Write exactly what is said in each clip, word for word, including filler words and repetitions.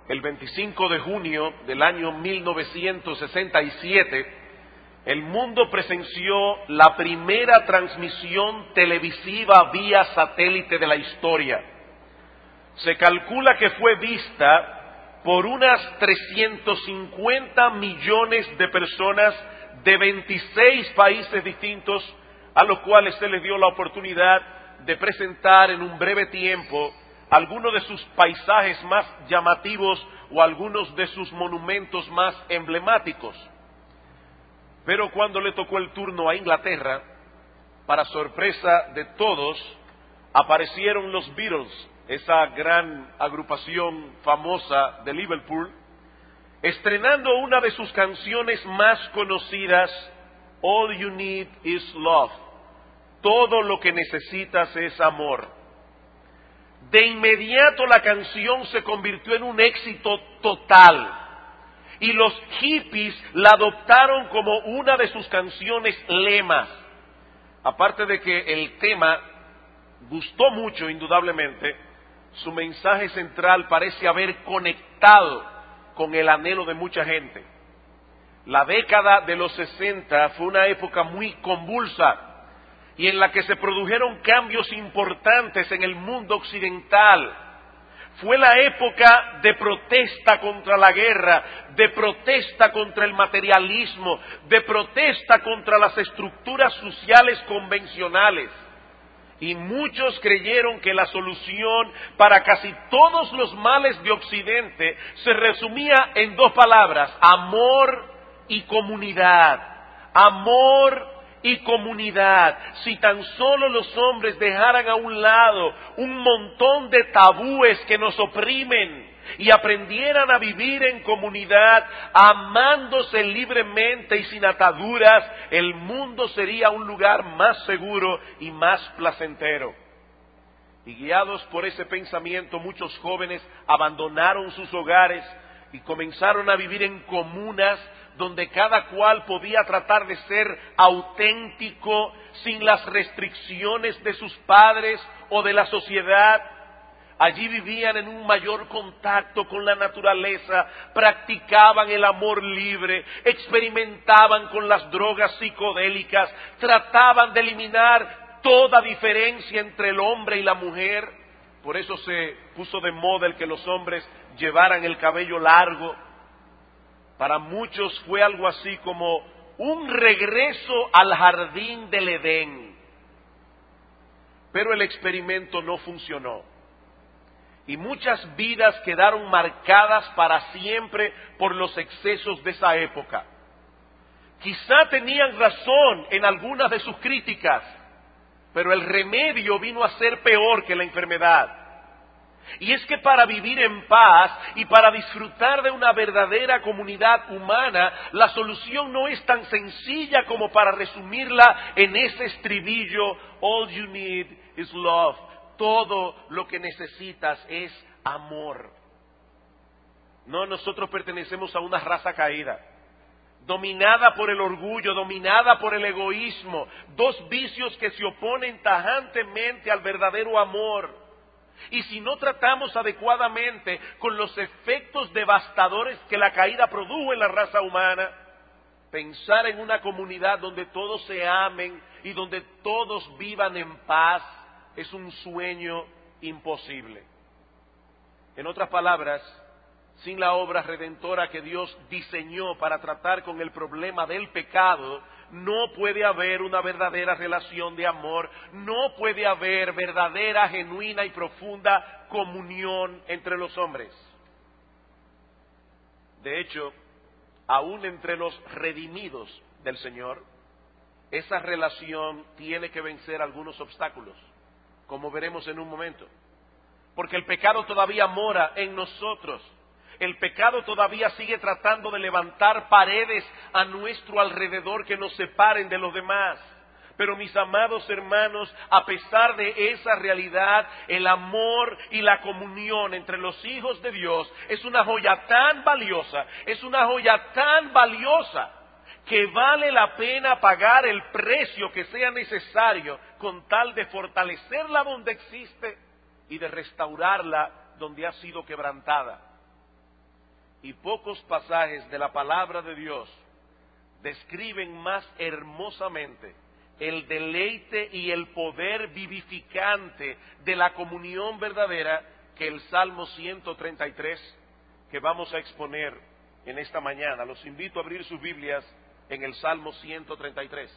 el veinticinco de junio del año mil novecientos sesenta y siete, el mundo presenció la primera transmisión televisiva vía satélite de la historia. Se calcula que fue vista por unas trescientos cincuenta millones de personas de veintiséis países distintos, a los cuales se les dio la oportunidad de presentar en un breve tiempo algunos de sus paisajes más llamativos o algunos de sus monumentos más emblemáticos. Pero cuando le tocó el turno a Inglaterra, para sorpresa de todos, aparecieron los Beatles, esa gran agrupación famosa de Liverpool, estrenando una de sus canciones más conocidas, All You Need Is Love. Todo lo que necesitas es amor. De inmediato la canción se convirtió en un éxito total. Y los hippies la adoptaron como una de sus canciones lemas. Aparte de que el tema gustó mucho, indudablemente, su mensaje central parece haber conectado con el anhelo de mucha gente. La década de los sesenta fue una época muy convulsa y en la que se produjeron cambios importantes en el mundo occidental. Fue la época de protesta contra la guerra, de protesta contra el materialismo, de protesta contra las estructuras sociales convencionales. Y muchos creyeron que la solución para casi todos los males de Occidente se resumía en dos palabras: amor y comunidad. Amor y comunidad. Si tan solo los hombres dejaran a un lado un montón de tabúes que nos oprimen y aprendieran a vivir en comunidad, amándose libremente y sin ataduras, el mundo sería un lugar más seguro y más placentero. Y guiados por ese pensamiento, muchos jóvenes abandonaron sus hogares y comenzaron a vivir en comunas donde cada cual podía tratar de ser auténtico sin las restricciones de sus padres o de la sociedad. Allí vivían en un mayor contacto con la naturaleza, practicaban el amor libre, experimentaban con las drogas psicodélicas, trataban de eliminar toda diferencia entre el hombre y la mujer. Por eso se puso de moda el que los hombres llevaran el cabello largo. Para muchos fue algo así como un regreso al jardín del Edén. Pero el experimento no funcionó. Y muchas vidas quedaron marcadas para siempre por los excesos de esa época. Quizá tenían razón en algunas de sus críticas, pero el remedio vino a ser peor que la enfermedad. Y es que para vivir en paz y para disfrutar de una verdadera comunidad humana, la solución no es tan sencilla como para resumirla en ese estribillo: all you need is love. Todo lo que necesitas es amor. No, nosotros pertenecemos a una raza caída, dominada por el orgullo, dominada por el egoísmo, dos vicios que se oponen tajantemente al verdadero amor. Y si no tratamos adecuadamente con los efectos devastadores que la caída produjo en la raza humana, pensar en una comunidad donde todos se amen y donde todos vivan en paz es un sueño imposible. En otras palabras, sin la obra redentora que Dios diseñó para tratar con el problema del pecado, no puede haber una verdadera relación de amor, no puede haber verdadera, genuina y profunda comunión entre los hombres. De hecho, aún entre los redimidos del Señor, esa relación tiene que vencer algunos obstáculos, como veremos en un momento. Porque el pecado todavía mora en nosotros. El pecado todavía sigue tratando de levantar paredes a nuestro alrededor que nos separen de los demás. Pero mis amados hermanos, a pesar de esa realidad, el amor y la comunión entre los hijos de Dios es una joya tan valiosa, es una joya tan valiosa, que vale la pena pagar el precio que sea necesario con tal de fortalecerla donde existe y de restaurarla donde ha sido quebrantada. y pocos pasajes de la palabra de Dios describen más hermosamente el deleite y el poder vivificante de la comunión verdadera que el Salmo ciento treinta y tres que vamos a exponer en esta mañana. Los invito a abrir sus Biblias en el Salmo ciento treinta y tres.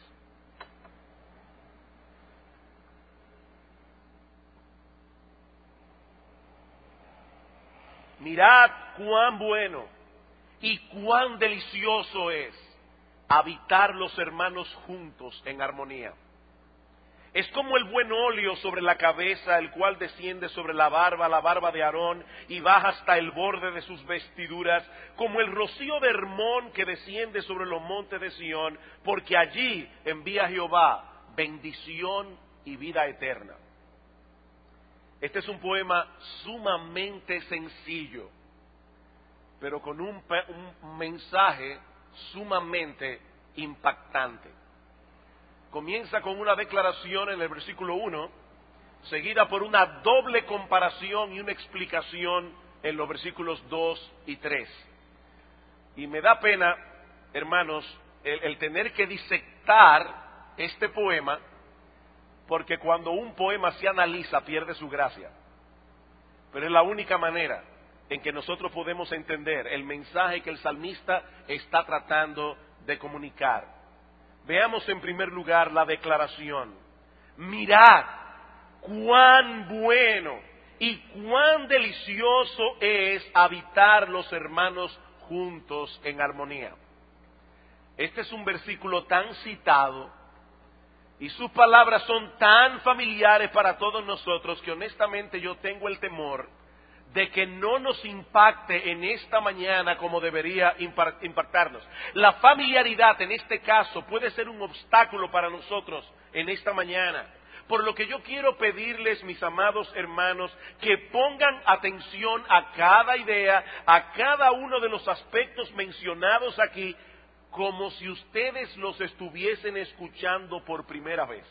Mirad cuán bueno y cuán delicioso es habitar los hermanos juntos en armonía. Es como el buen óleo sobre la cabeza, el cual desciende sobre la barba, la barba de Aarón, y baja hasta el borde de sus vestiduras, como el rocío de Hermón que desciende sobre los montes de Sión, porque allí envía Jehová bendición y vida eterna. Este es un poema sumamente sencillo, pero con un, un mensaje sumamente impactante. Comienza con una declaración en el versículo uno, seguida por una doble comparación y una explicación en los versículos dos y tres. Y me da pena, hermanos, el, el tener que disectar este poema, porque cuando un poema se analiza pierde su gracia. Pero es la única manera en que nosotros podemos entender el mensaje que el salmista está tratando de comunicar. Veamos en primer lugar la declaración. Mirad cuán bueno y cuán delicioso es habitar los hermanos juntos en armonía. Este es un versículo tan citado y sus palabras son tan familiares para todos nosotros que honestamente yo tengo el temor de que no nos impacte en esta mañana como debería impactarnos. La familiaridad en este caso puede ser un obstáculo para nosotros en esta mañana. Por lo que yo quiero pedirles, mis amados hermanos, que pongan atención a cada idea, a cada uno de los aspectos mencionados aquí, como si ustedes los estuviesen escuchando por primera vez.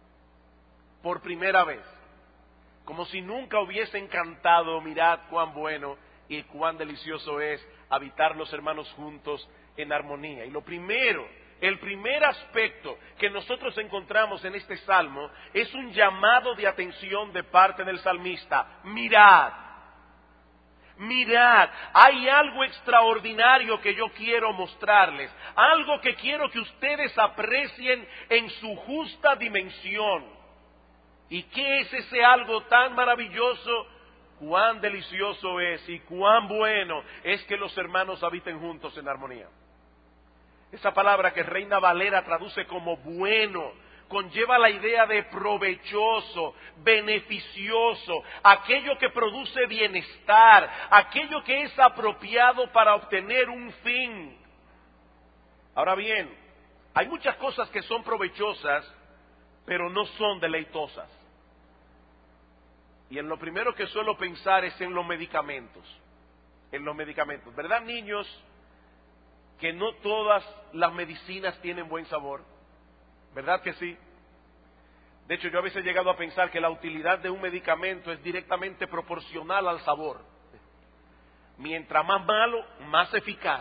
Por primera vez. Como si nunca hubiesen cantado, mirad cuán bueno y cuán delicioso es habitar los hermanos juntos en armonía. Y lo primero, el primer aspecto que nosotros encontramos en este salmo es un llamado de atención de parte del salmista. Mirad, mirad, hay algo extraordinario que yo quiero mostrarles, algo que quiero que ustedes aprecien en su justa dimensión. ¿Y qué es ese algo tan maravilloso? Cuán delicioso es y cuán bueno es que los hermanos habiten juntos en armonía. Esa palabra que Reina Valera traduce como bueno, conlleva la idea de provechoso, beneficioso, aquello que produce bienestar, aquello que es apropiado para obtener un fin. Ahora bien, hay muchas cosas que son provechosas, pero no son deleitosas. Y en lo primero que suelo pensar es en los medicamentos. En los medicamentos. ¿Verdad, niños, que no todas las medicinas tienen buen sabor? ¿Verdad que sí? De hecho, yo a veces he llegado a pensar que la utilidad de un medicamento es directamente proporcional al sabor. Mientras más malo, más eficaz.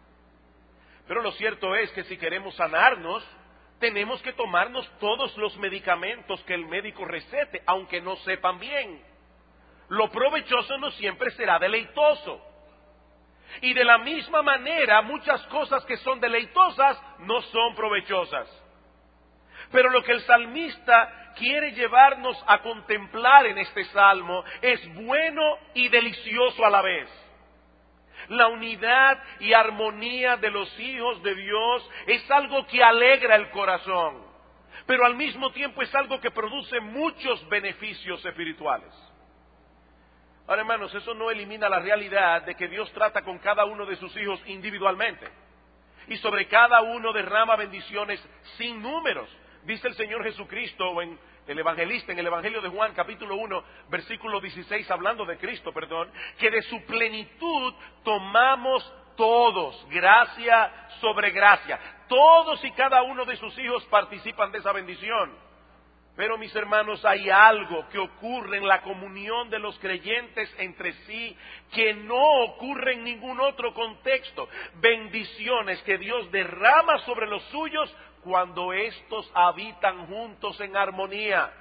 Pero lo cierto es que si queremos sanarnos, tenemos que tomarnos todos los medicamentos que el médico recete, aunque no sepan bien. Lo provechoso no siempre será deleitoso. Y de la misma manera, muchas cosas que son deleitosas no son provechosas. Pero lo que el salmista quiere llevarnos a contemplar en este salmo es bueno y delicioso a la vez. La unidad y armonía de los hijos de Dios es algo que alegra el corazón, pero al mismo tiempo es algo que produce muchos beneficios espirituales. Ahora, hermanos, eso no elimina la realidad de que Dios trata con cada uno de sus hijos individualmente y sobre cada uno derrama bendiciones sin números. Dice el Señor Jesucristo en el evangelista, en el Evangelio de Juan, capítulo uno, versículo dieciséis, hablando de Cristo, perdón, que de su plenitud tomamos todos, gracia sobre gracia. Todos y cada uno de sus hijos participan de esa bendición. Pero mis hermanos, hay algo que ocurre en la comunión de los creyentes entre sí que no ocurre en ningún otro contexto. Bendiciones que Dios derrama sobre los suyos cuando éstos habitan juntos en armonía.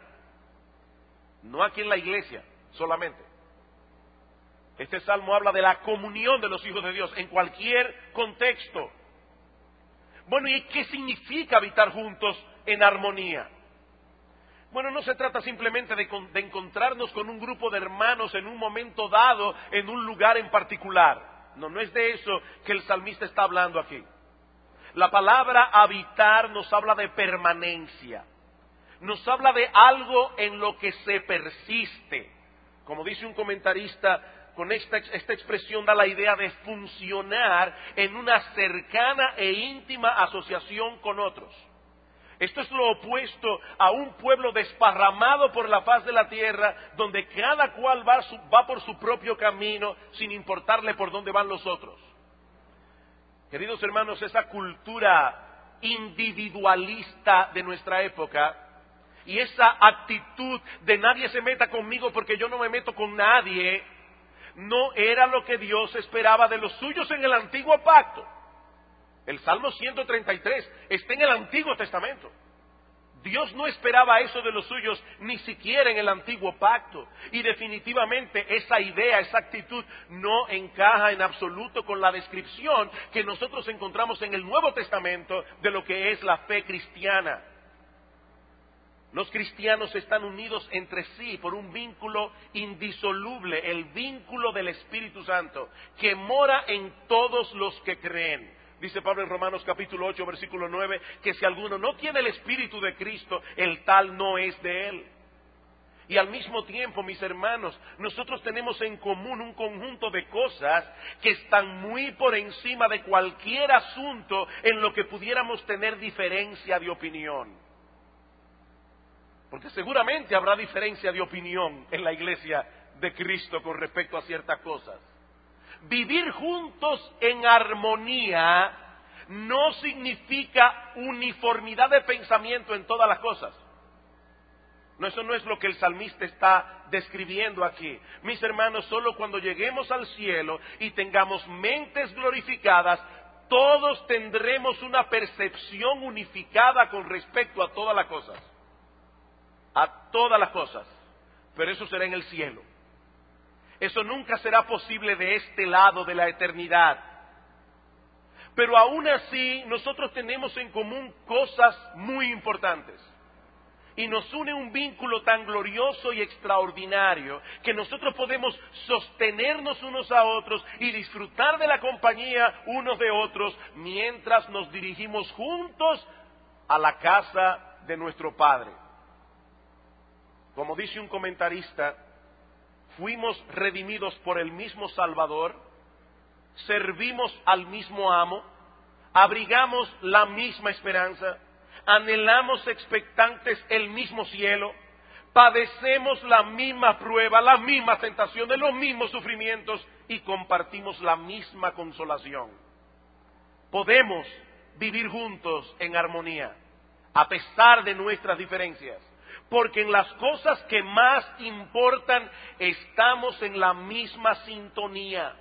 No aquí en la iglesia solamente. Este salmo habla de la comunión de los hijos de Dios en cualquier contexto. Bueno, ¿y qué significa habitar juntos en armonía? Bueno, no se trata simplemente de, de encontrarnos con un grupo de hermanos en un momento dado, en un lugar en particular. No, no es de eso que el salmista está hablando aquí. La palabra habitar nos habla de permanencia. Nos habla de algo en lo que se persiste. Como dice un comentarista, con esta, esta expresión da la idea de funcionar en una cercana e íntima asociación con otros. Esto es lo opuesto a un pueblo desparramado por la faz de la tierra, donde cada cual va, su, va por su propio camino, sin importarle por dónde van los otros. Queridos hermanos, esa cultura individualista de nuestra época y esa actitud de nadie se meta conmigo porque yo no me meto con nadie, no era lo que Dios esperaba de los suyos en el antiguo pacto. El Salmo ciento treinta y tres está en el Antiguo Testamento. Dios no esperaba eso de los suyos ni siquiera en el antiguo pacto. Y definitivamente esa idea, esa actitud no encaja en absoluto con la descripción que nosotros encontramos en el Nuevo Testamento de lo que es la fe cristiana. Los cristianos están unidos entre sí por un vínculo indisoluble, el vínculo del Espíritu Santo, que mora en todos los que creen. Dice Pablo en Romanos capítulo ocho, versículo nueve, que si alguno no tiene el Espíritu de Cristo, el tal no es de él. Y al mismo tiempo, mis hermanos, nosotros tenemos en común un conjunto de cosas que están muy por encima de cualquier asunto en lo que pudiéramos tener diferencia de opinión. Porque seguramente habrá diferencia de opinión en la iglesia de Cristo con respecto a ciertas cosas. Vivir juntos en armonía no significa uniformidad de pensamiento en todas las cosas. No, eso no es lo que el salmista está describiendo aquí. Mis hermanos, solo cuando lleguemos al cielo y tengamos mentes glorificadas, todos tendremos una percepción unificada con respecto a todas las cosas. A todas las cosas. Pero eso será en el cielo. Eso nunca será posible de este lado de la eternidad. Pero aún así, nosotros tenemos en común cosas muy importantes. Y nos une un vínculo tan glorioso y extraordinario que nosotros podemos sostenernos unos a otros y disfrutar de la compañía unos de otros mientras nos dirigimos juntos a la casa de nuestro Padre. Como dice un comentarista, fuimos redimidos por el mismo Salvador, servimos al mismo amo, abrigamos la misma esperanza, anhelamos expectantes el mismo cielo, padecemos la misma prueba, las mismas tentaciones, los mismos sufrimientos y compartimos la misma consolación. Podemos vivir juntos en armonía, a pesar de nuestras diferencias. Porque en las cosas que más importan estamos en la misma sintonía.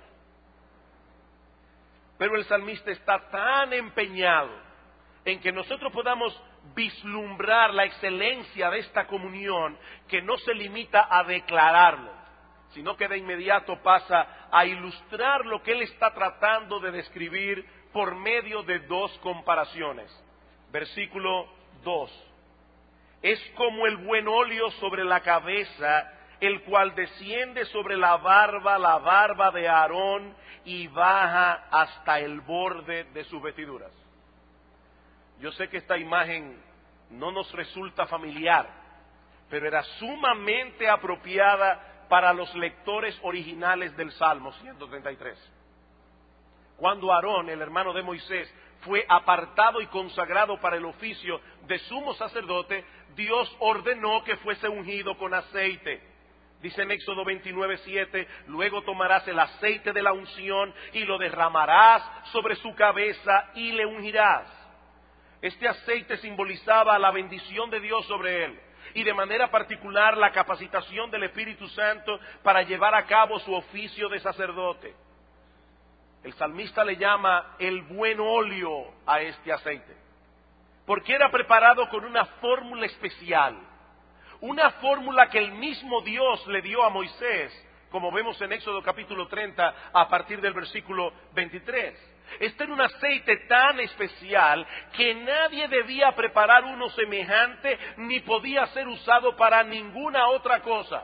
Pero el salmista está tan empeñado en que nosotros podamos vislumbrar la excelencia de esta comunión que no se limita a declararlo, sino que de inmediato pasa a ilustrar lo que él está tratando de describir por medio de dos comparaciones. Versículo dos. Es como el buen óleo sobre la cabeza, el cual desciende sobre la barba, la barba de Aarón, y baja hasta el borde de sus vestiduras. Yo sé que esta imagen no nos resulta familiar, pero era sumamente apropiada para los lectores originales del Salmo ciento treinta y tres. Cuando Aarón, el hermano de Moisés, fue apartado y consagrado para el oficio de sumo sacerdote, Dios ordenó que fuese ungido con aceite. Dice en Éxodo veintinueve, siete, luego tomarás el aceite de la unción y lo derramarás sobre su cabeza y le ungirás. Este aceite simbolizaba la bendición de Dios sobre él. y de manera particular la capacitación del Espíritu Santo para llevar a cabo su oficio de sacerdote. El salmista le llama el buen óleo a este aceite, porque era preparado con una fórmula especial, una fórmula que el mismo Dios le dio a Moisés, como vemos en Éxodo capítulo treinta a partir del versículo veintitrés. Este era un aceite tan especial que nadie debía preparar uno semejante ni podía ser usado para ninguna otra cosa.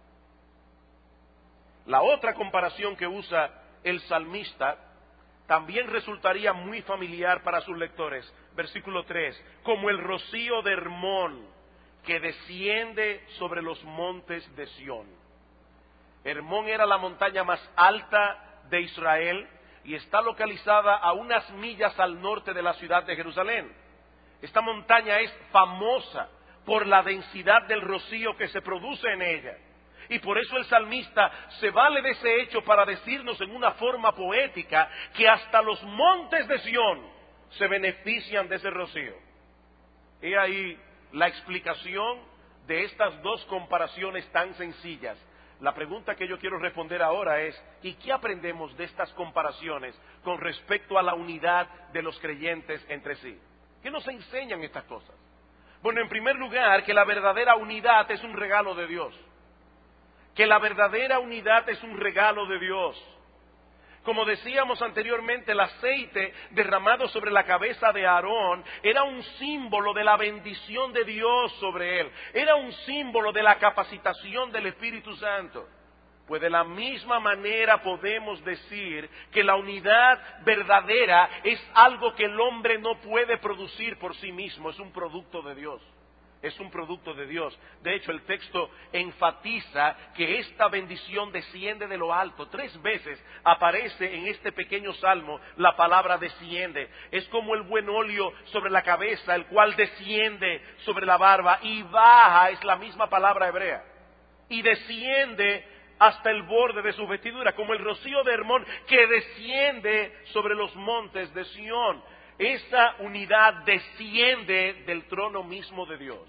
La otra comparación que usa el salmista también resultaría muy familiar para sus lectores. Versículo tres, como el rocío de Hermón que desciende sobre los montes de Sión. Hermón era la montaña más alta de Israel y está localizada a unas millas al norte de la ciudad de Jerusalén. Esta montaña es famosa por la densidad del rocío que se produce en ella. Y por eso el salmista se vale de ese hecho para decirnos en una forma poética que hasta los montes de Sión se benefician de ese rocío. He ahí la explicación de estas dos comparaciones tan sencillas. La pregunta que yo quiero responder ahora es, ¿y qué aprendemos de estas comparaciones con respecto a la unidad de los creyentes entre sí? ¿Qué nos enseñan estas cosas? Bueno, en primer lugar, que la verdadera unidad es un regalo de Dios. Que la verdadera unidad es un regalo de Dios. Como decíamos anteriormente, el aceite derramado sobre la cabeza de Aarón era un símbolo de la bendición de Dios sobre él. Era un símbolo de la capacitación del Espíritu Santo. Pues de la misma manera podemos decir que la unidad verdadera es algo que el hombre no puede producir por sí mismo, es un producto de Dios. Es un producto de Dios. De hecho, el texto enfatiza que esta bendición desciende de lo alto. Tres veces aparece en este pequeño salmo la palabra desciende. Es como el buen óleo sobre la cabeza, el cual desciende sobre la barba y baja, es la misma palabra hebrea. Y desciende hasta el borde de su vestidura, como el rocío de Hermón que desciende sobre los montes de Sión. Esa unidad desciende del trono mismo de Dios,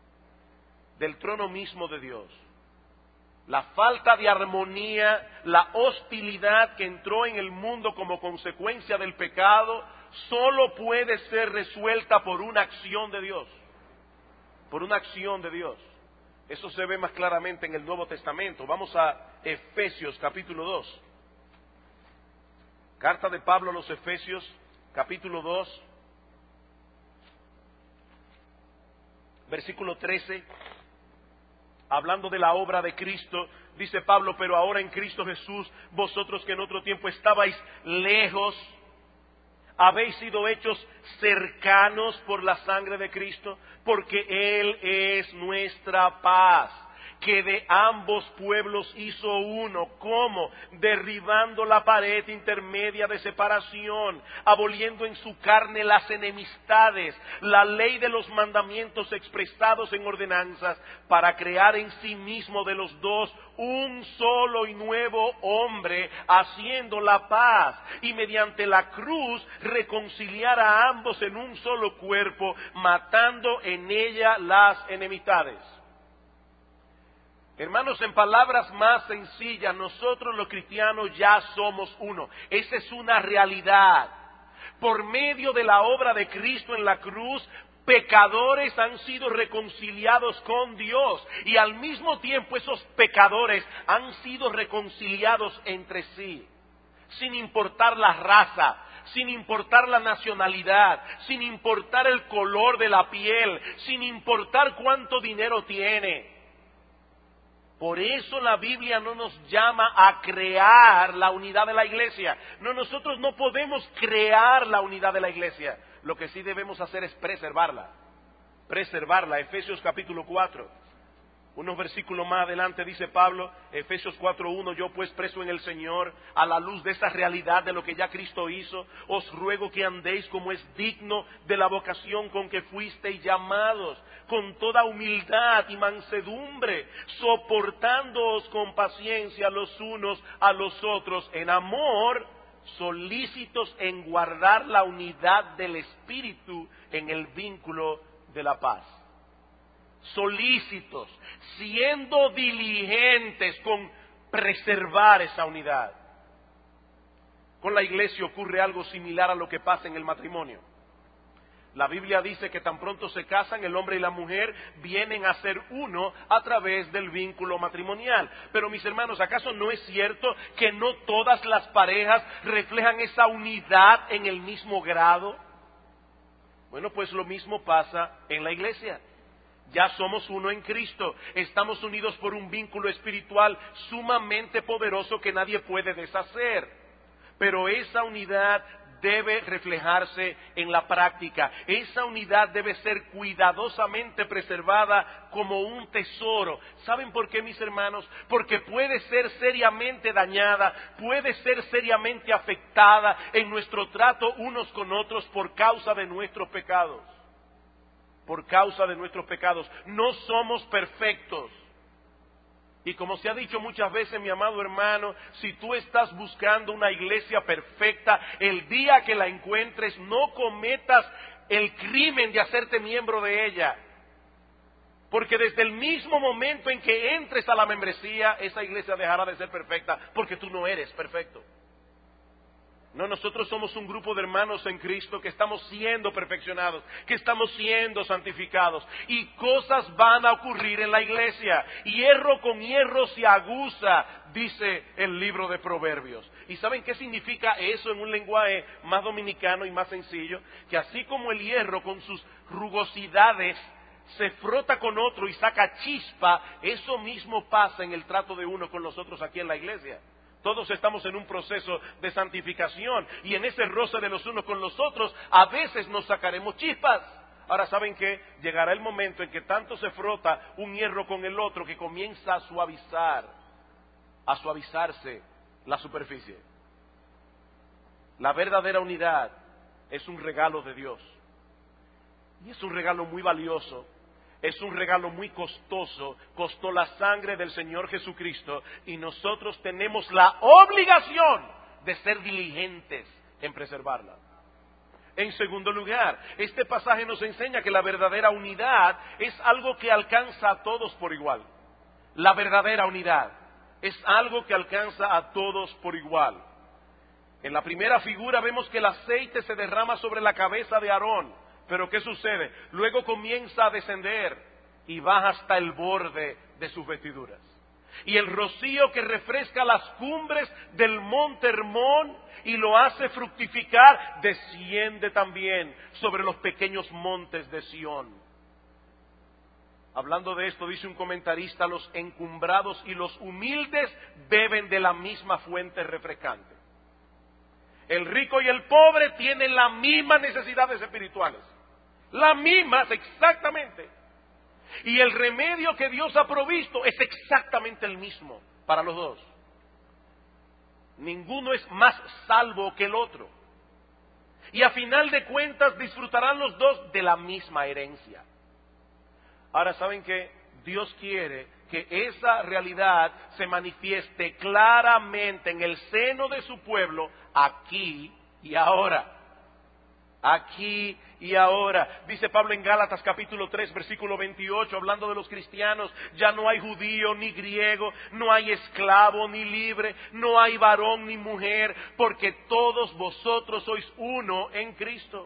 del trono mismo de Dios. La falta de armonía, la hostilidad que entró en el mundo como consecuencia del pecado, solo puede ser resuelta por una acción de Dios, por una acción de Dios. Eso se ve más claramente en el Nuevo Testamento. Vamos a Efesios capítulo dos. Carta de Pablo a los Efesios capítulo dos, versículo trece, hablando de la obra de Cristo, dice Pablo, pero ahora en Cristo Jesús, vosotros que en otro tiempo estabais lejos, habéis sido hechos cercanos por la sangre de Cristo, porque Él es nuestra paz, que de ambos pueblos hizo uno. ¿Cómo? Derribando la pared intermedia de separación, aboliendo en su carne las enemistades, la ley de los mandamientos expresados en ordenanzas, para crear en sí mismo de los dos un solo y nuevo hombre, haciendo la paz, y mediante la cruz reconciliar a ambos en un solo cuerpo, matando en ella las enemistades. Hermanos, en palabras más sencillas, nosotros los cristianos ya somos uno. Esa es una realidad. Por medio de la obra de Cristo en la cruz, pecadores han sido reconciliados con Dios. Y al mismo tiempo esos pecadores han sido reconciliados entre sí. Sin importar la raza, sin importar la nacionalidad, sin importar el color de la piel, sin importar cuánto dinero tiene. Por eso la Biblia no nos llama a crear la unidad de la iglesia. No, nosotros no podemos crear la unidad de la iglesia. Lo que sí debemos hacer es preservarla. Preservarla. Efesios capítulo cuatro. Unos versículos más adelante dice Pablo, Efesios cuatro uno, yo pues preso en el Señor, a la luz de esa realidad de lo que ya Cristo hizo, os ruego que andéis como es digno de la vocación con que fuisteis llamados, con toda humildad y mansedumbre, soportándoos con paciencia los unos a los otros en amor, solícitos en guardar la unidad del Espíritu en el vínculo de la paz. solícitos, siendo diligentes con preservar esa unidad. Con la iglesia ocurre algo similar a lo que pasa en el matrimonio. La Biblia dice que tan pronto se casan, el hombre y la mujer vienen a ser uno a través del vínculo matrimonial. Pero mis hermanos, ¿acaso no es cierto que no todas las parejas reflejan esa unidad en el mismo grado? Bueno, pues lo mismo pasa en la iglesia. Ya somos uno en Cristo, estamos unidos por un vínculo espiritual sumamente poderoso que nadie puede deshacer. Pero esa unidad debe reflejarse en la práctica. Esa unidad debe ser cuidadosamente preservada como un tesoro. ¿Saben por qué, mis hermanos? Porque puede ser seriamente dañada, puede ser seriamente afectada en nuestro trato unos con otros por causa de nuestros pecados. Por causa de nuestros pecados. No somos perfectos. Y como se ha dicho muchas veces, mi amado hermano, si tú estás buscando una iglesia perfecta, el día que la encuentres, no cometas el crimen de hacerte miembro de ella. Porque desde el mismo momento en que entres a la membresía, esa iglesia dejará de ser perfecta, porque tú no eres perfecto. No, nosotros somos un grupo de hermanos en Cristo que estamos siendo perfeccionados, que estamos siendo santificados. Y cosas van a ocurrir en la iglesia. Hierro con hierro se aguza, dice el libro de Proverbios. ¿Y saben qué significa eso en un lenguaje más dominicano y más sencillo? Que así como el hierro con sus rugosidades se frota con otro y saca chispa, eso mismo pasa en el trato de uno con los otros aquí en la iglesia. Todos estamos en un proceso de santificación y en ese roce de los unos con los otros a veces nos sacaremos chispas. Ahora, ¿saben qué? Llegará el momento en que tanto se frota un hierro con el otro que comienza a suavizar, a suavizarse la superficie. La verdadera unidad es un regalo de Dios y es un regalo muy valioso. Es un regalo muy costoso, costó la sangre del Señor Jesucristo y nosotros tenemos la obligación de ser diligentes en preservarla. En segundo lugar, este pasaje nos enseña que la verdadera unidad es algo que alcanza a todos por igual. La verdadera unidad es algo que alcanza a todos por igual. En la primera figura vemos que el aceite se derrama sobre la cabeza de Aarón. Pero ¿qué sucede? Luego comienza a descender y baja hasta el borde de sus vestiduras. Y el rocío que refresca las cumbres del monte Hermón y lo hace fructificar, desciende también sobre los pequeños montes de Sión. Hablando de esto, dice un comentarista, los encumbrados y los humildes beben de la misma fuente refrescante. El rico y el pobre tienen las mismas necesidades espirituales. Las mismas, exactamente. Y el remedio que Dios ha provisto es exactamente el mismo para los dos. Ninguno es más salvo que el otro. Y a final de cuentas disfrutarán los dos de la misma herencia. Ahora, ¿saben qué? Dios quiere que esa realidad se manifieste claramente en el seno de su pueblo aquí y ahora. Aquí y ahora. Dice Pablo en Gálatas capítulo tres, versículo veintiocho, hablando de los cristianos, ya no hay judío ni griego, no hay esclavo ni libre, no hay varón ni mujer, porque todos vosotros sois uno en Cristo.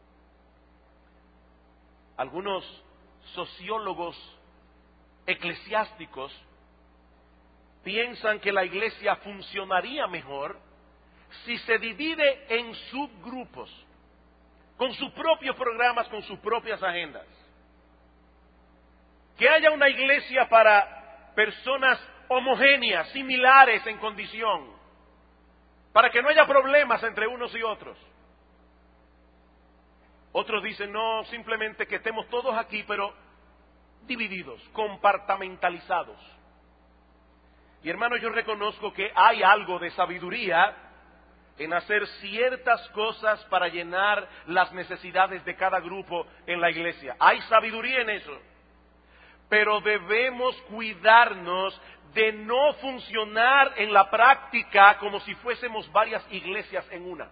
Algunos sociólogos eclesiásticos piensan que la iglesia funcionaría mejor si se divide en subgrupos, con sus propios programas, con sus propias agendas. Que haya una iglesia para personas homogéneas, similares en condición, para que no haya problemas entre unos y otros. Otros dicen, no, simplemente que estemos todos aquí, pero divididos, compartamentalizados. Y hermano, yo reconozco que hay algo de sabiduría en hacer ciertas cosas para llenar las necesidades de cada grupo en la iglesia. Hay sabiduría en eso. Pero debemos cuidarnos de no funcionar en la práctica como si fuésemos varias iglesias en una.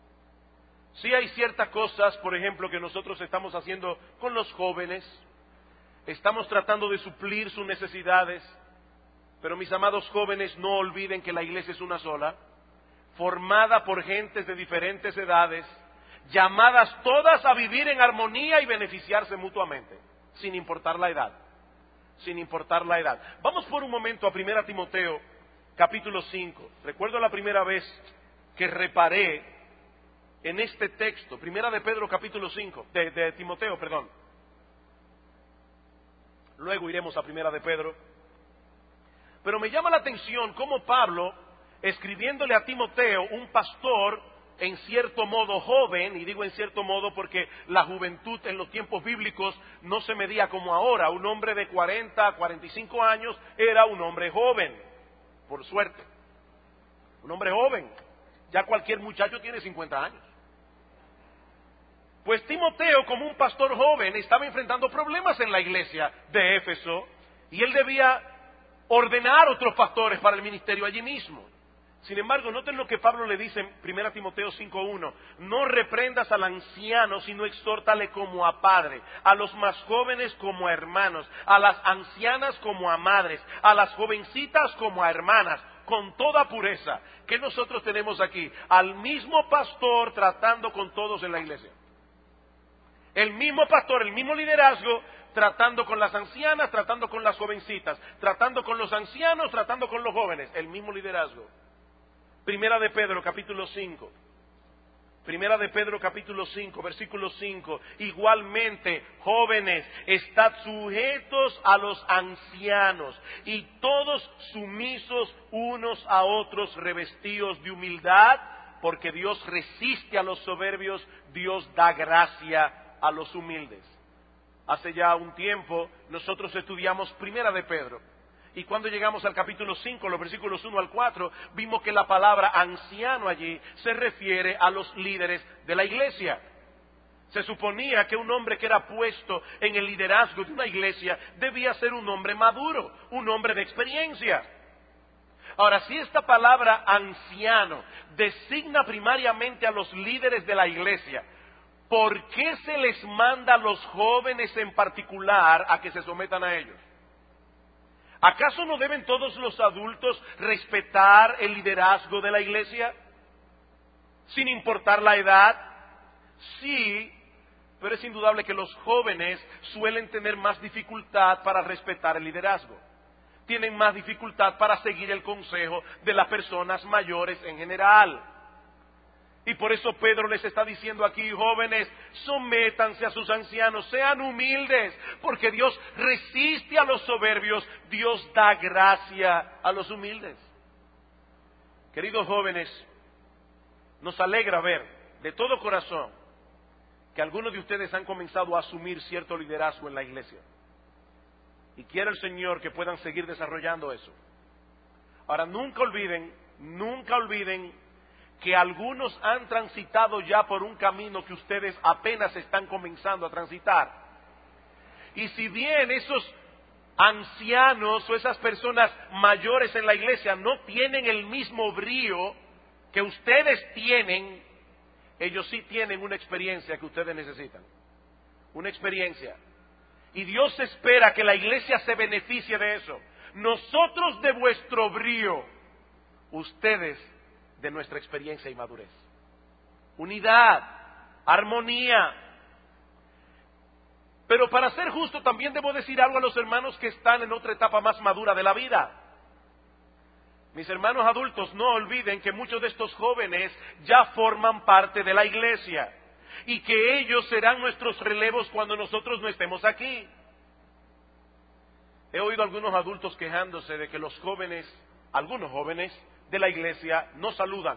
Sí hay ciertas cosas, por ejemplo, que nosotros estamos haciendo con los jóvenes, estamos tratando de suplir sus necesidades, pero mis amados jóvenes, no olviden que la iglesia es una sola, formada por gentes de diferentes edades, llamadas todas a vivir en armonía y beneficiarse mutuamente, sin importar la edad, sin importar la edad. Vamos por un momento a primera Timoteo, capítulo cinco. Recuerdo la primera vez que reparé en este texto, primera de Pedro, capítulo cinco, de, de Timoteo, perdón. Luego iremos a primera de Pedro. Pero me llama la atención cómo Pablo, escribiéndole a Timoteo, un pastor en cierto modo joven, y digo en cierto modo porque la juventud en los tiempos bíblicos no se medía como ahora. Un hombre de cuarenta, cuarenta y cinco años era un hombre joven, por suerte. Un hombre joven. Ya cualquier muchacho tiene cincuenta años. Pues Timoteo, como un pastor joven, estaba enfrentando problemas en la iglesia de Éfeso, y él debía ordenar otros pastores para el ministerio allí mismo. Sin embargo, noten lo que Pablo le dice en primera Timoteo cinco uno. No reprendas al anciano, sino exhórtale como a padre, a los más jóvenes como a hermanos, a las ancianas como a madres, a las jovencitas como a hermanas, con toda pureza. ¿Qué nosotros tenemos aquí? Al mismo pastor tratando con todos en la iglesia. El mismo pastor, el mismo liderazgo, tratando con las ancianas, tratando con las jovencitas, tratando con los ancianos, tratando con los jóvenes. El mismo liderazgo. Primera de Pedro, capítulo cinco. Primera de Pedro, capítulo cinco, versículo cinco. Igualmente, jóvenes, estad sujetos a los ancianos, y todos sumisos unos a otros, revestidos de humildad, porque Dios resiste a los soberbios, Dios da gracia a los humildes. Hace ya un tiempo nosotros estudiamos Primera de Pedro, y cuando llegamos al capítulo cinco, los versículos uno al cuatro, vimos que la palabra anciano allí se refiere a los líderes de la iglesia. Se suponía que un hombre que era puesto en el liderazgo de una iglesia debía ser un hombre maduro, un hombre de experiencia. Ahora, si esta palabra anciano designa primariamente a los líderes de la iglesia, ¿por qué se les manda a los jóvenes en particular a que se sometan a ellos? ¿Acaso no deben todos los adultos respetar el liderazgo de la iglesia? Sin importar la edad. Sí, pero es indudable que los jóvenes suelen tener más dificultad para respetar el liderazgo. Tienen más dificultad para seguir el consejo de las personas mayores en general. Y por eso Pedro les está diciendo aquí, jóvenes, sométanse a sus ancianos, sean humildes, porque Dios resiste a los soberbios, Dios da gracia a los humildes. Queridos jóvenes, nos alegra ver de todo corazón que algunos de ustedes han comenzado a asumir cierto liderazgo en la iglesia. Y quiere el Señor que puedan seguir desarrollando eso. Ahora, nunca olviden, nunca olviden que algunos han transitado ya por un camino que ustedes apenas están comenzando a transitar. Y si bien esos ancianos o esas personas mayores en la iglesia no tienen el mismo brío que ustedes tienen, ellos sí tienen una experiencia que ustedes necesitan. Una experiencia. Y Dios espera que la iglesia se beneficie de eso. Nosotros de vuestro brío, ustedes de nuestra experiencia y madurez. Unidad, armonía. Pero para ser justo también debo decir algo a los hermanos que están en otra etapa más madura de la vida. Mis hermanos adultos, no olviden que muchos de estos jóvenes ya forman parte de la iglesia y que ellos serán nuestros relevos cuando nosotros no estemos aquí. He oído a algunos adultos quejándose de que los jóvenes, algunos jóvenes de la iglesia no saludan.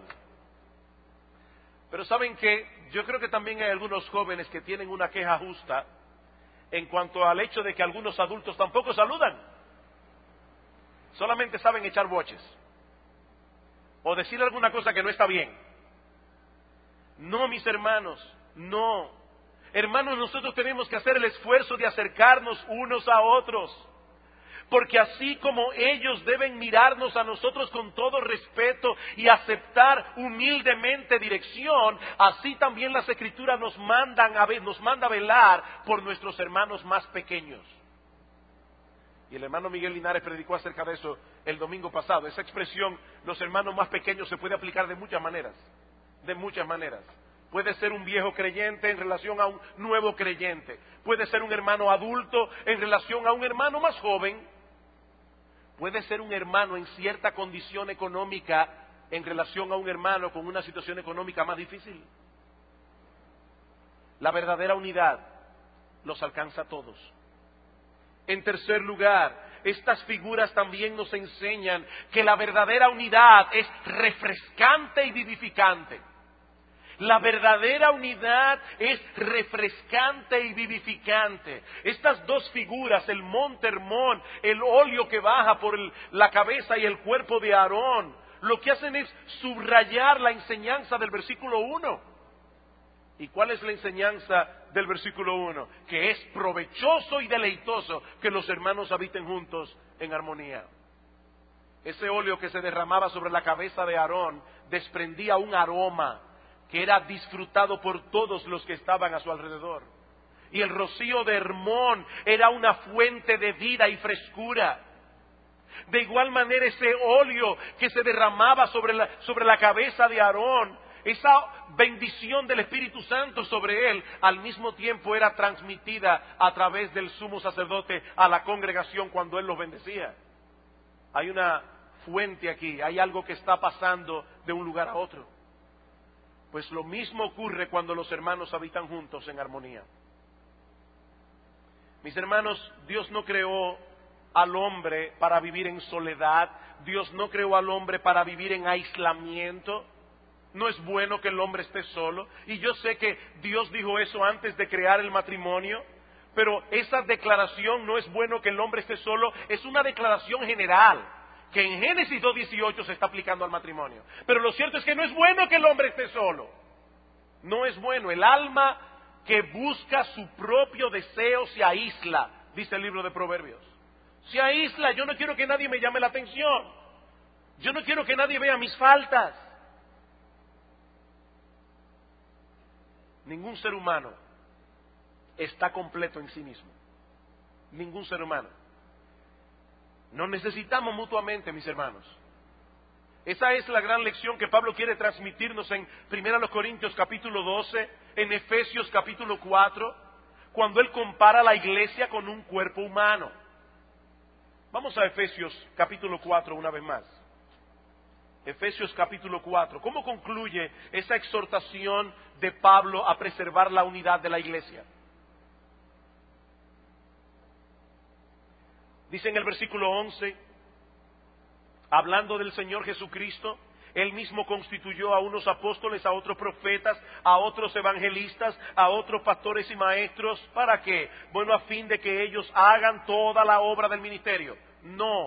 Pero ¿saben qué? Yo creo que también hay algunos jóvenes que tienen una queja justa en cuanto al hecho de que algunos adultos tampoco saludan. Solamente saben echar boches o decir alguna cosa que no está bien. No, mis hermanos, no. Hermanos, nosotros tenemos que hacer el esfuerzo de acercarnos unos a otros. Porque así como ellos deben mirarnos a nosotros con todo respeto y aceptar humildemente dirección, así también las Escrituras nos mandan a ver, nos manda a velar por nuestros hermanos más pequeños. Y el hermano Miguel Linares predicó acerca de eso el domingo pasado. Esa expresión, los hermanos más pequeños, se puede aplicar de muchas maneras. De muchas maneras. Puede ser un viejo creyente en relación a un nuevo creyente. Puede ser un hermano adulto en relación a un hermano más joven. Puede ser un hermano en cierta condición económica en relación a un hermano con una situación económica más difícil. La verdadera unidad los alcanza a todos. En tercer lugar, estas figuras también nos enseñan que la verdadera unidad es refrescante y vivificante. La verdadera unidad es refrescante y vivificante. Estas dos figuras, el monte Hermón, el óleo que baja por el, la cabeza y el cuerpo de Aarón, lo que hacen es subrayar la enseñanza del versículo uno. ¿Y cuál es la enseñanza del versículo uno? Que es provechoso y deleitoso que los hermanos habiten juntos en armonía. Ese óleo que se derramaba sobre la cabeza de Aarón desprendía un aroma que era disfrutado por todos los que estaban a su alrededor. Y el rocío de Hermón era una fuente de vida y frescura. De igual manera, ese óleo que se derramaba sobre la, sobre la cabeza de Aarón, esa bendición del Espíritu Santo sobre él, al mismo tiempo era transmitida a través del sumo sacerdote a la congregación cuando él los bendecía. Hay una fuente aquí, hay algo que está pasando de un lugar a otro. Pues lo mismo ocurre cuando los hermanos habitan juntos en armonía. Mis hermanos, Dios no creó al hombre para vivir en soledad. Dios no creó al hombre para vivir en aislamiento. No es bueno que el hombre esté solo. Y yo sé que Dios dijo eso antes de crear el matrimonio. Pero esa declaración, no es bueno que el hombre esté solo, es una declaración general que en Génesis dos dieciocho se está aplicando al matrimonio. Pero lo cierto es que no es bueno que el hombre esté solo. No es bueno. El alma que busca su propio deseo se aísla, dice el libro de Proverbios. Se aísla. Yo no quiero que nadie me llame la atención. Yo no quiero que nadie vea mis faltas. Ningún ser humano está completo en sí mismo. Ningún ser humano. Nos necesitamos mutuamente, mis hermanos. Esa es la gran lección que Pablo quiere transmitirnos en primera Corintios capítulo doce, en Efesios capítulo cuatro, cuando él compara la iglesia con un cuerpo humano. Vamos a Efesios capítulo cuatro una vez más. Efesios capítulo cuatro. ¿Cómo concluye esa exhortación de Pablo a preservar la unidad de la iglesia? Dice en el versículo once, hablando del Señor Jesucristo, Él mismo constituyó a unos apóstoles, a otros profetas, a otros evangelistas, a otros pastores y maestros. ¿Para qué? Bueno, a fin de que ellos hagan toda la obra del ministerio. No,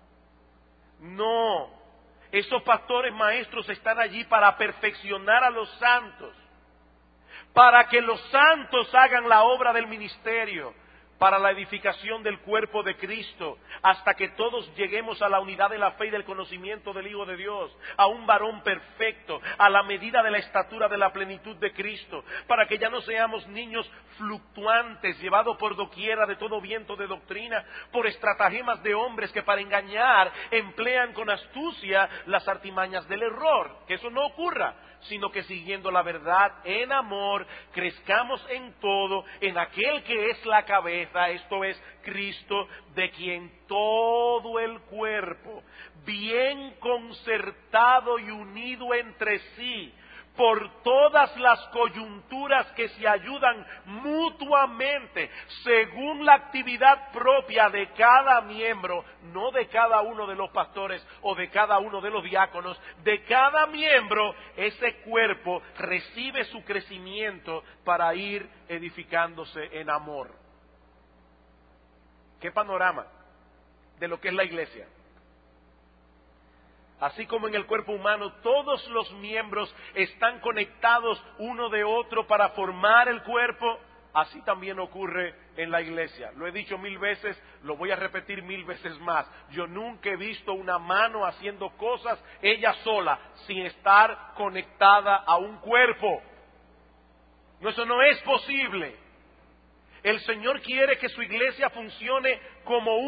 no. Esos pastores maestros están allí para perfeccionar a los santos, para que los santos hagan la obra del ministerio, para la edificación del cuerpo de Cristo, hasta que todos lleguemos a la unidad de la fe y del conocimiento del Hijo de Dios, a un varón perfecto, a la medida de la estatura de la plenitud de Cristo, para que ya no seamos niños fluctuantes, llevados por doquiera de todo viento de doctrina, por estratagemas de hombres que para engañar emplean con astucia las artimañas del error. Que eso no ocurra, sino que siguiendo la verdad en amor, crezcamos en todo, en aquel que es la cabeza, esto es Cristo, de quien todo el cuerpo, bien concertado y unido entre sí, por todas las coyunturas que se ayudan mutuamente, según la actividad propia de cada miembro, no de cada uno de los pastores o de cada uno de los diáconos, de cada miembro, ese cuerpo recibe su crecimiento para ir edificándose en amor. ¿Qué panorama de lo que es la iglesia? Así como en el cuerpo humano todos los miembros están conectados uno de otro para formar el cuerpo, así también ocurre en la iglesia. Lo he dicho mil veces, lo voy a repetir mil veces más. Yo nunca he visto una mano haciendo cosas ella sola, sin estar conectada a un cuerpo. No, eso no es posible. El Señor quiere que su iglesia funcione como un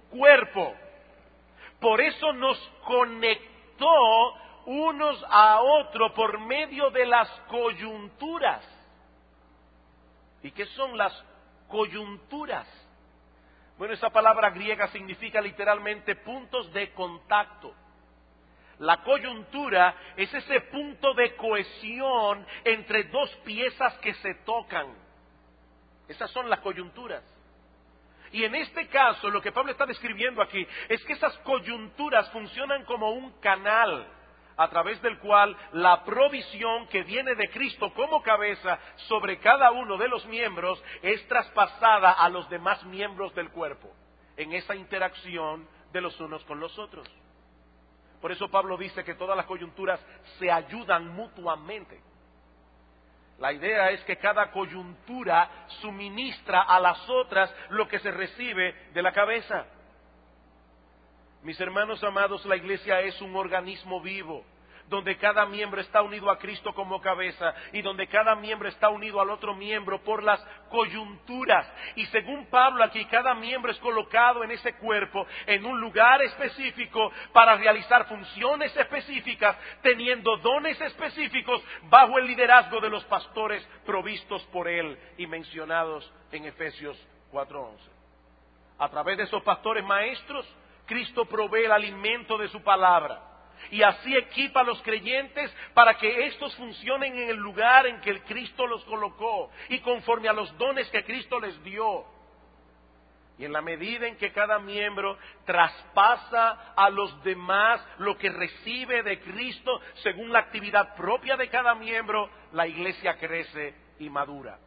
cuerpo. Por eso nos conectó unos a otros por medio de las coyunturas. ¿Y qué son las coyunturas? Bueno, esa palabra griega significa literalmente puntos de contacto. La coyuntura es ese punto de cohesión entre dos piezas que se tocan. Esas son las coyunturas. Y en este caso, lo que Pablo está describiendo aquí es que esas coyunturas funcionan como un canal a través del cual la provisión que viene de Cristo como cabeza sobre cada uno de los miembros es traspasada a los demás miembros del cuerpo, en esa interacción de los unos con los otros. Por eso Pablo dice que todas las coyunturas se ayudan mutuamente. La idea es que cada coyuntura suministra a las otras lo que se recibe de la cabeza. Mis hermanos amados, la iglesia es un organismo vivo, donde cada miembro está unido a Cristo como cabeza y donde cada miembro está unido al otro miembro por las coyunturas. Y según Pablo aquí, cada miembro es colocado en ese cuerpo, en un lugar específico para realizar funciones específicas, teniendo dones específicos bajo el liderazgo de los pastores provistos por él y mencionados en Efesios cuatro once. A través de esos pastores maestros, Cristo provee el alimento de su palabra y así equipa a los creyentes para que estos funcionen en el lugar en que el Cristo los colocó y conforme a los dones que Cristo les dio. Y en la medida en que cada miembro traspasa a los demás lo que recibe de Cristo según la actividad propia de cada miembro, la iglesia crece y madura.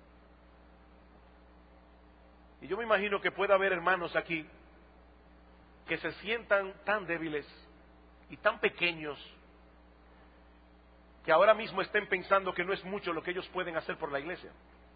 Y yo me imagino que puede haber hermanos aquí que se sientan tan débiles y tan pequeños que ahora mismo estén pensando que no es mucho lo que ellos pueden hacer por la iglesia.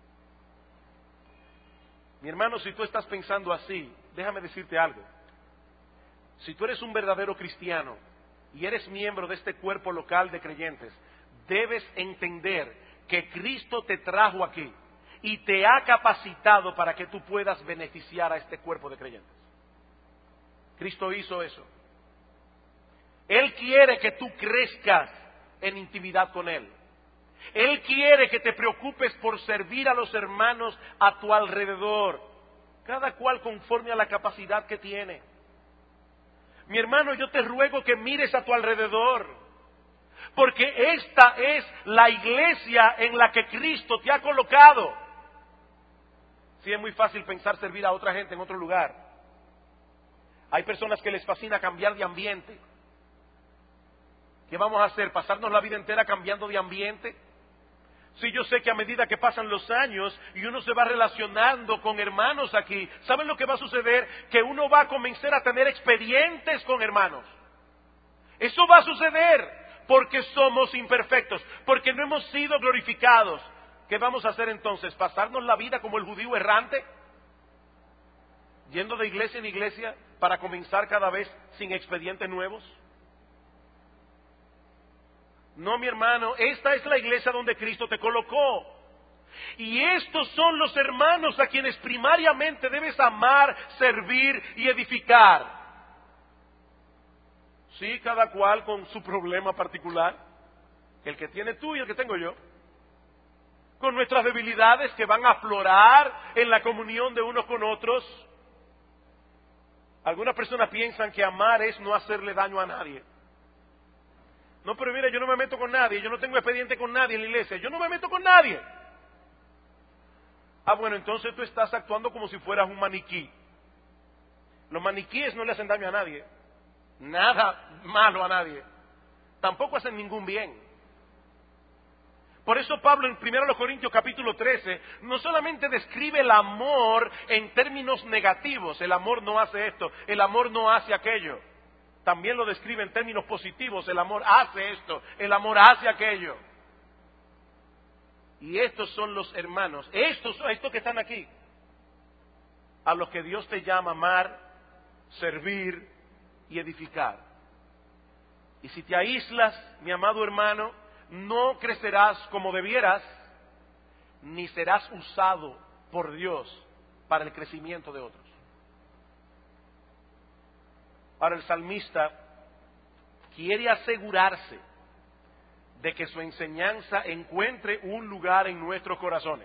Mi hermano, si tú estás pensando así, déjame decirte algo. Si tú eres un verdadero cristiano y eres miembro de este cuerpo local de creyentes, debes entender que Cristo te trajo aquí y te ha capacitado para que tú puedas beneficiar a este cuerpo de creyentes. Cristo hizo eso. Él quiere que tú crezcas en intimidad con Él. Él quiere que te preocupes por servir a los hermanos a tu alrededor, cada cual conforme a la capacidad que tiene. Mi hermano, yo te ruego que mires a tu alrededor, porque esta es la iglesia en la que Cristo te ha colocado. Sí, es muy fácil pensar servir a otra gente en otro lugar. Hay personas que les fascina cambiar de ambiente. ¿Qué vamos a hacer? ¿Pasarnos la vida entera cambiando de ambiente? Sí, yo sé que a medida que pasan los años y uno se va relacionando con hermanos aquí, ¿saben lo que va a suceder? Que uno va a comenzar a tener expedientes con hermanos. Eso va a suceder porque somos imperfectos, porque no hemos sido glorificados. ¿Qué vamos a hacer entonces? ¿Pasarnos la vida como el judío errante? Yendo de iglesia en iglesia para comenzar cada vez sin expedientes nuevos. No, mi hermano, esta es la iglesia donde Cristo te colocó. Y estos son los hermanos a quienes primariamente debes amar, servir y edificar. Sí, cada cual con su problema particular, el que tiene tú y el que tengo yo. Con nuestras debilidades que van a aflorar en la comunión de unos con otros. Algunas personas piensan que amar es no hacerle daño a nadie. No, pero mira, yo no me meto con nadie, yo no tengo expediente con nadie en la iglesia, yo no me meto con nadie. Ah, bueno, entonces tú estás actuando como si fueras un maniquí. Los maniquíes no le hacen daño a nadie, nada malo a nadie, tampoco hacen ningún bien. Por eso Pablo en primero Corintios capítulo trece no solamente describe el amor en términos negativos, el amor no hace esto, el amor no hace aquello. También lo describe en términos positivos, el amor hace esto, el amor hace aquello. Y estos son los hermanos, estos, estos que están aquí, a los que Dios te llama a amar, servir y edificar. Y si te aíslas, mi amado hermano, no crecerás como debieras, ni serás usado por Dios para el crecimiento de otros. Ahora el salmista quiere asegurarse de que su enseñanza encuentre un lugar en nuestros corazones.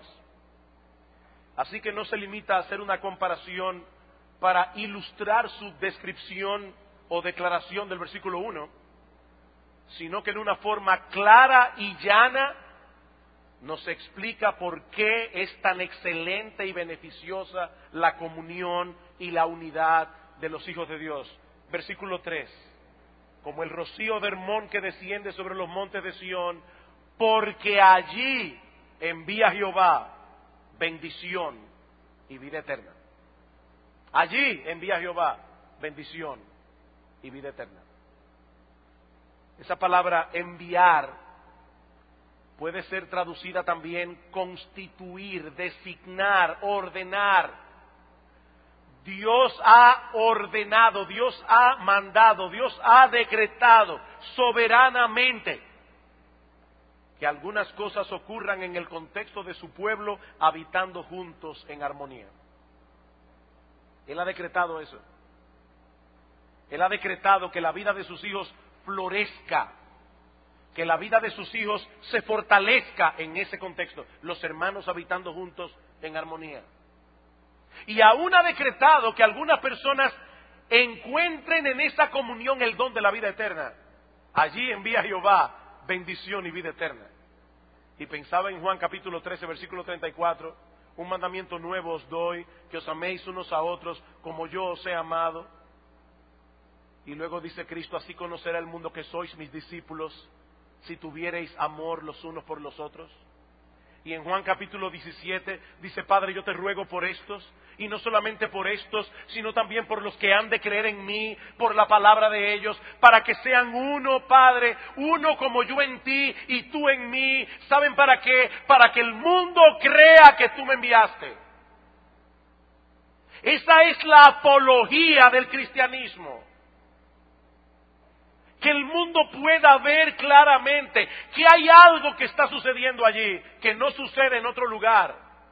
Así que no se limita a hacer una comparación para ilustrar su descripción o declaración del versículo uno, sino que en una forma clara y llana nos explica por qué es tan excelente y beneficiosa la comunión y la unidad de los hijos de Dios. Versículo tres. Como el rocío de Hermón que desciende sobre los montes de Sión, porque allí envía Jehová bendición y vida eterna. Allí envía Jehová bendición y vida eterna. Esa palabra enviar puede ser traducida también constituir, designar, ordenar. Dios ha ordenado, Dios ha mandado, Dios ha decretado soberanamente que algunas cosas ocurran en el contexto de su pueblo habitando juntos en armonía. Él ha decretado eso. Él ha decretado que la vida de sus hijos florezca, que la vida de sus hijos se fortalezca en ese contexto, los hermanos habitando juntos en armonía. Y aún ha decretado que algunas personas encuentren en esa comunión el don de la vida eterna. Allí envía Jehová bendición y vida eterna. Y pensaba en Juan capítulo trece, versículo treinta y cuatro, un mandamiento nuevo os doy, que os améis unos a otros como yo os he amado. Y luego dice Cristo, así conocerá el mundo que sois mis discípulos, si tuviereis amor los unos por los otros. Y en Juan capítulo diecisiete dice, Padre, yo te ruego por estos, y no solamente por estos, sino también por los que han de creer en mí, por la palabra de ellos, para que sean uno, Padre, uno como yo en ti y tú en mí. ¿Saben para qué? Para que el mundo crea que tú me enviaste. Esa es la apología del cristianismo. Que el mundo pueda ver claramente que hay algo que está sucediendo allí, que no sucede en otro lugar.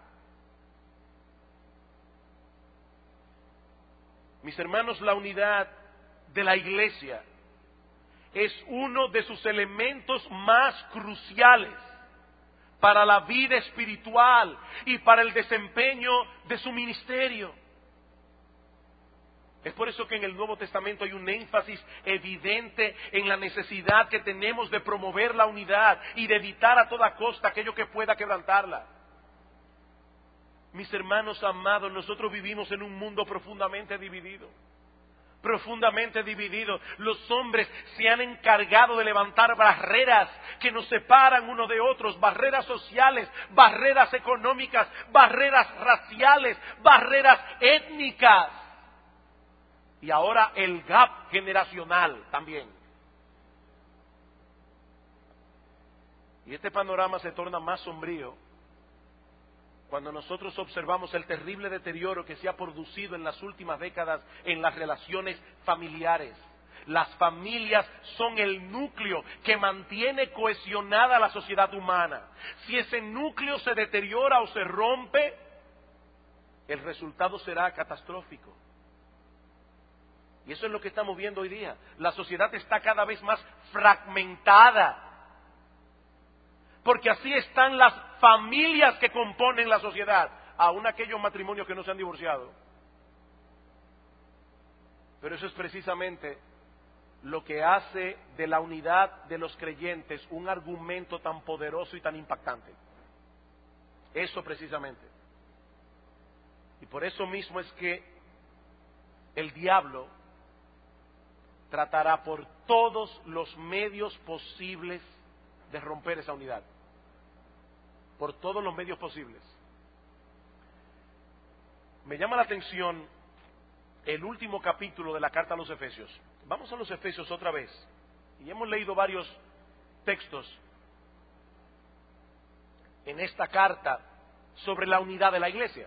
Mis hermanos, la unidad de la iglesia es uno de sus elementos más cruciales para la vida espiritual y para el desempeño de su ministerio. Es por eso que en el Nuevo Testamento hay un énfasis evidente en la necesidad que tenemos de promover la unidad y de evitar a toda costa aquello que pueda quebrantarla. Mis hermanos amados, nosotros vivimos en un mundo profundamente dividido. Profundamente dividido. Los hombres se han encargado de levantar barreras que nos separan unos de otros, barreras sociales, barreras económicas, barreras raciales, barreras étnicas. Y ahora el gap generacional también. Y este panorama se torna más sombrío cuando nosotros observamos el terrible deterioro que se ha producido en las últimas décadas en las relaciones familiares. Las familias son el núcleo que mantiene cohesionada la sociedad humana. Si ese núcleo se deteriora o se rompe, el resultado será catastrófico. Y eso es lo que estamos viendo hoy día. La sociedad está cada vez más fragmentada. Porque así están las familias que componen la sociedad, aun aquellos matrimonios que no se han divorciado. Pero eso es precisamente lo que hace de la unidad de los creyentes un argumento tan poderoso y tan impactante. Eso precisamente. Y por eso mismo es que el diablo tratará por todos los medios posibles de romper esa unidad. Por todos los medios posibles. Me llama la atención el último capítulo de la carta a los Efesios. Vamos a los Efesios otra vez. Y hemos leído varios textos en esta carta sobre la unidad de la iglesia.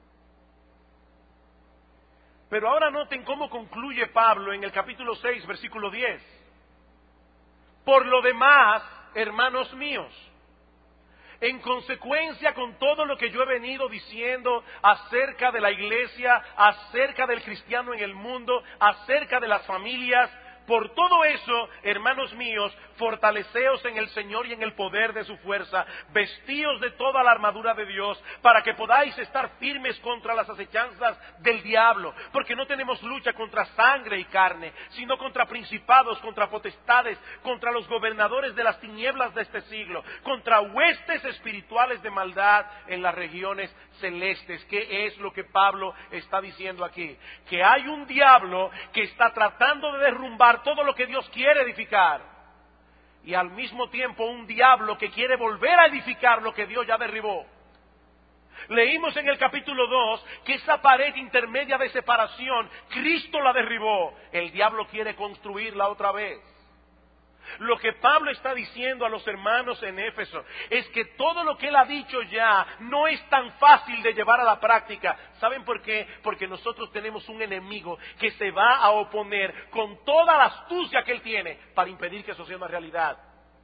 Pero ahora noten cómo concluye Pablo en el capítulo seis, versículo diez. Por lo demás, hermanos míos, En consecuencia con todo lo que yo he venido diciendo acerca de la iglesia, acerca del cristiano en el mundo, acerca de las familias, por todo eso, hermanos míos, fortaleceos en el Señor y en el poder de su fuerza, vestíos de toda la armadura de Dios, para que podáis estar firmes contra las acechanzas del diablo, porque no tenemos lucha contra sangre y carne, sino contra principados, contra potestades, contra los gobernadores de las tinieblas de este siglo, contra huestes espirituales de maldad en las regiones celestes. ¿Qué es lo que Pablo está diciendo aquí? Que hay un diablo que está tratando de derrumbar todo lo que Dios quiere edificar, y al mismo tiempo un diablo que quiere volver a edificar lo que Dios ya derribó. Leímos en el capítulo dos que esa pared intermedia de separación, Cristo la derribó. El diablo quiere construirla otra vez. Lo que Pablo está diciendo a los hermanos en Éfeso es que todo lo que él ha dicho ya no es tan fácil de llevar a la práctica. ¿Saben por qué? Porque nosotros tenemos un enemigo que se va a oponer con toda la astucia que él tiene para impedir que eso sea una realidad.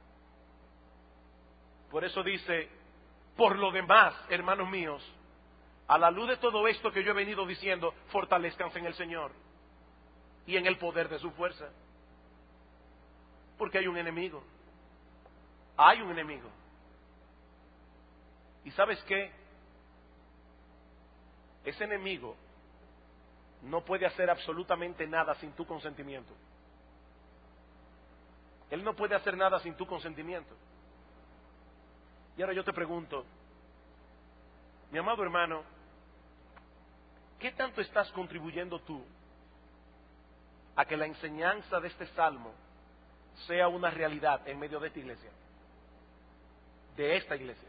Por eso dice, por lo demás, hermanos míos, a la luz de todo esto que yo he venido diciendo, fortalezcanse en el Señor y en el poder de su fuerza. Porque hay un enemigo. Hay un enemigo. ¿Y sabes qué? Ese enemigo no puede hacer absolutamente nada sin tu consentimiento. Él no puede hacer nada sin tu consentimiento. Y ahora yo te pregunto, mi amado hermano, ¿qué tanto estás contribuyendo tú a que la enseñanza de este salmo sea una realidad en medio de esta iglesia, de esta iglesia?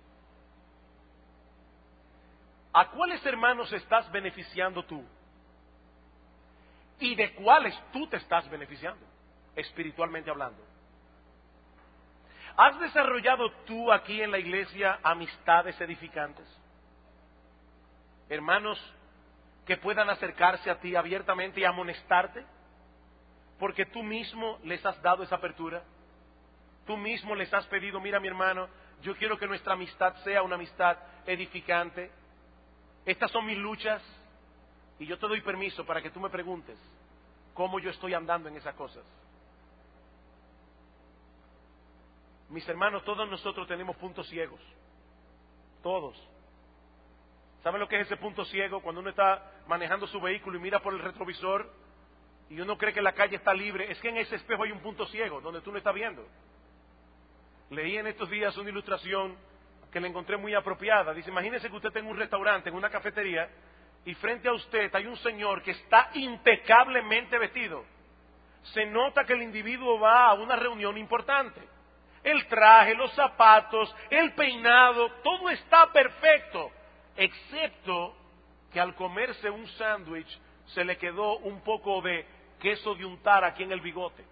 ¿A cuáles hermanos estás beneficiando tú? ¿Y de cuáles tú te estás beneficiando, espiritualmente hablando? ¿Has desarrollado tú aquí en la iglesia amistades edificantes? Hermanos que puedan acercarse a ti abiertamente y amonestarte, porque tú mismo les has dado esa apertura. Tú mismo les has pedido, mira mi hermano, yo quiero que nuestra amistad sea una amistad edificante. Estas son mis luchas y yo te doy permiso para que tú me preguntes cómo yo estoy andando en esas cosas. Mis hermanos, todos nosotros tenemos puntos ciegos. Todos. ¿Saben lo que es ese punto ciego? Cuando uno está manejando su vehículo y mira por el retrovisor y uno cree que la calle está libre, es que en ese espejo hay un punto ciego donde tú no estás viendo. Leí en estos días una ilustración que le encontré muy apropiada. Dice, imagínese que usted tenga un restaurante, en una cafetería, y frente a usted hay un señor que está impecablemente vestido. Se nota que el individuo va a una reunión importante. El traje, los zapatos, el peinado, todo está perfecto, excepto que al comerse un sándwich se le quedó un poco de queso de untar aquí en el bigote.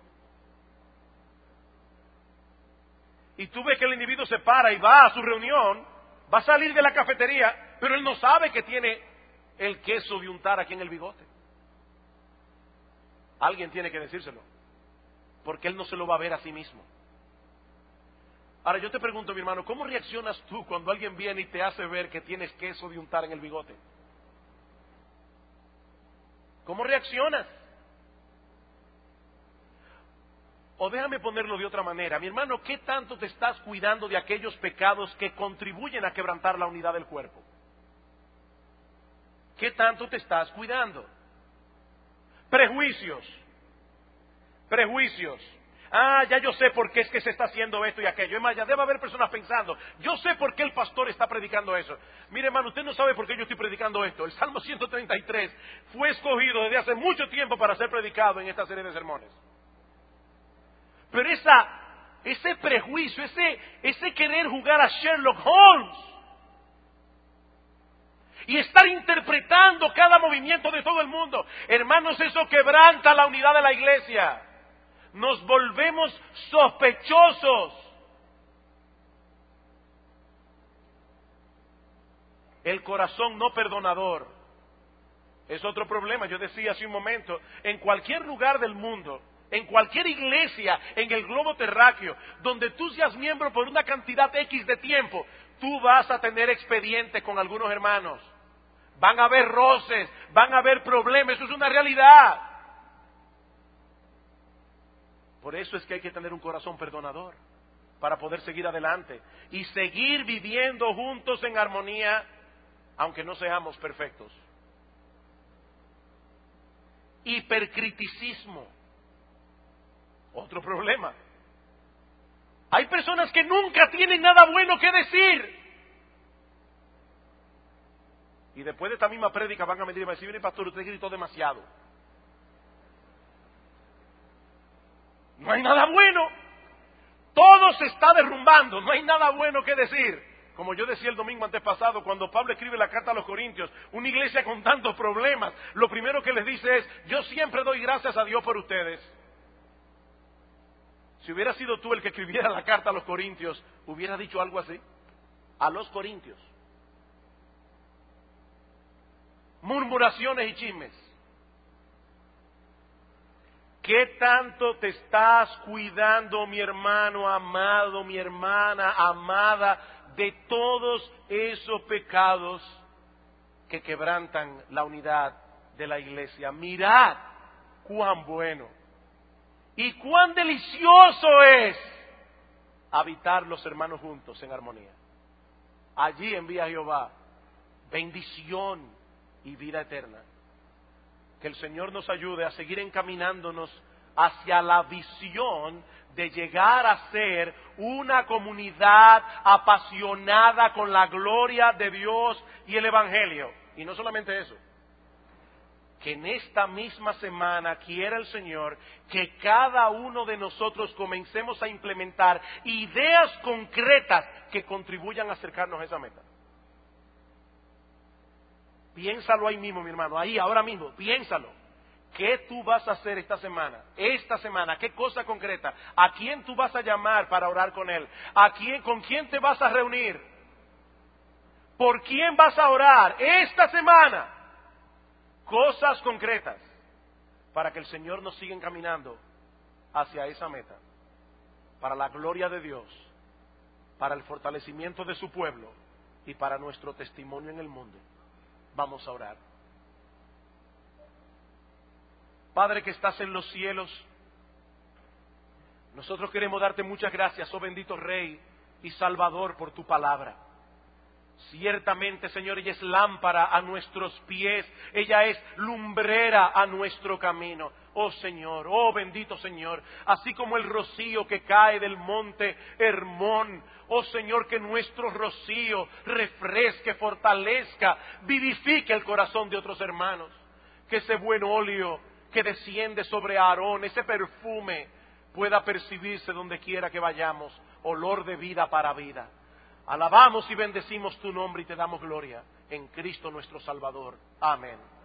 Y tú ves que el individuo se para y va a su reunión, va a salir de la cafetería, pero él no sabe que tiene el queso de untar aquí en el bigote. Alguien tiene que decírselo, porque él no se lo va a ver a sí mismo. Ahora yo te pregunto, mi hermano, ¿cómo reaccionas tú cuando alguien viene y te hace ver que tienes queso de untar en el bigote? ¿Cómo reaccionas? O déjame ponerlo de otra manera, mi hermano, ¿qué tanto te estás cuidando de aquellos pecados que contribuyen a quebrantar la unidad del cuerpo? ¿Qué tanto te estás cuidando? Prejuicios. Prejuicios. Ah, ya yo sé por qué es que se está haciendo esto y aquello. Es más, ya debe haber personas pensando, yo sé por qué el pastor está predicando eso. Mire, hermano, usted no sabe por qué yo estoy predicando esto. El Salmo ciento treinta y tres fue escogido desde hace mucho tiempo para ser predicado en esta serie de sermones. Pero esa, ese prejuicio, ese, ese querer jugar a Sherlock Holmes y estar interpretando cada movimiento de todo el mundo, hermanos, eso quebranta la unidad de la iglesia. Nos volvemos sospechosos. El corazón no perdonador es otro problema. Yo decía hace un momento, en cualquier lugar del mundo, en cualquier iglesia en el globo terráqueo, donde tú seas miembro por una cantidad X de tiempo, tú vas a tener expedientes con algunos hermanos. Van a haber roces, van a haber problemas, eso es una realidad. Por eso es que hay que tener un corazón perdonador, para poder seguir adelante y seguir viviendo juntos en armonía, aunque no seamos perfectos. Hipercriticismo, otro problema. Hay personas que nunca tienen nada bueno que decir. Y después de esta misma prédica van a venir y van a decir: mire, pastor, usted gritó demasiado. No hay nada bueno. Todo se está derrumbando, no hay nada bueno que decir. Como yo decía el domingo antepasado, cuando Pablo escribe la carta a los Corintios, una iglesia con tantos problemas, lo primero que les dice es: yo siempre doy gracias a Dios por ustedes. Si hubiera sido tú el que escribiera la carta a los Corintios, hubiera dicho algo así. A los Corintios. Murmuraciones y chismes. ¿Qué tanto te estás cuidando, mi hermano amado, mi hermana amada, de todos esos pecados que quebrantan la unidad de la iglesia? Mirad cuán bueno y cuán delicioso es habitar los hermanos juntos en armonía. Allí envía Jehová bendición y vida eterna. Que el Señor nos ayude a seguir encaminándonos hacia la visión de llegar a ser una comunidad apasionada con la gloria de Dios y el Evangelio. Y no solamente eso, que en esta misma semana quiera el Señor que cada uno de nosotros comencemos a implementar ideas concretas que contribuyan a acercarnos a esa meta. Piénsalo ahí mismo, mi hermano, ahí, ahora mismo, piénsalo. ¿Qué tú vas a hacer esta semana? Esta semana, ¿qué cosa concreta? ¿A quién tú vas a llamar para orar con él? ¿A quién, con quién te vas a reunir? ¿Por quién vas a orar esta semana? Cosas concretas para que el Señor nos siga encaminando hacia esa meta. Para la gloria de Dios, para el fortalecimiento de su pueblo y para nuestro testimonio en el mundo. Vamos a orar. Padre que estás en los cielos, nosotros queremos darte muchas gracias, oh bendito Rey y Salvador, por tu palabra. Ciertamente, Señor, ella es lámpara a nuestros pies, ella es lumbrera a nuestro camino. Oh Señor, oh bendito Señor, así como el rocío que cae del monte Hermón, oh Señor, que nuestro rocío refresque, fortalezca, vivifique el corazón de otros hermanos. Que ese buen óleo que desciende sobre Aarón, ese perfume, pueda percibirse donde quiera que vayamos, olor de vida para vida. Alabamos y bendecimos tu nombre y te damos gloria en Cristo nuestro Salvador. Amén.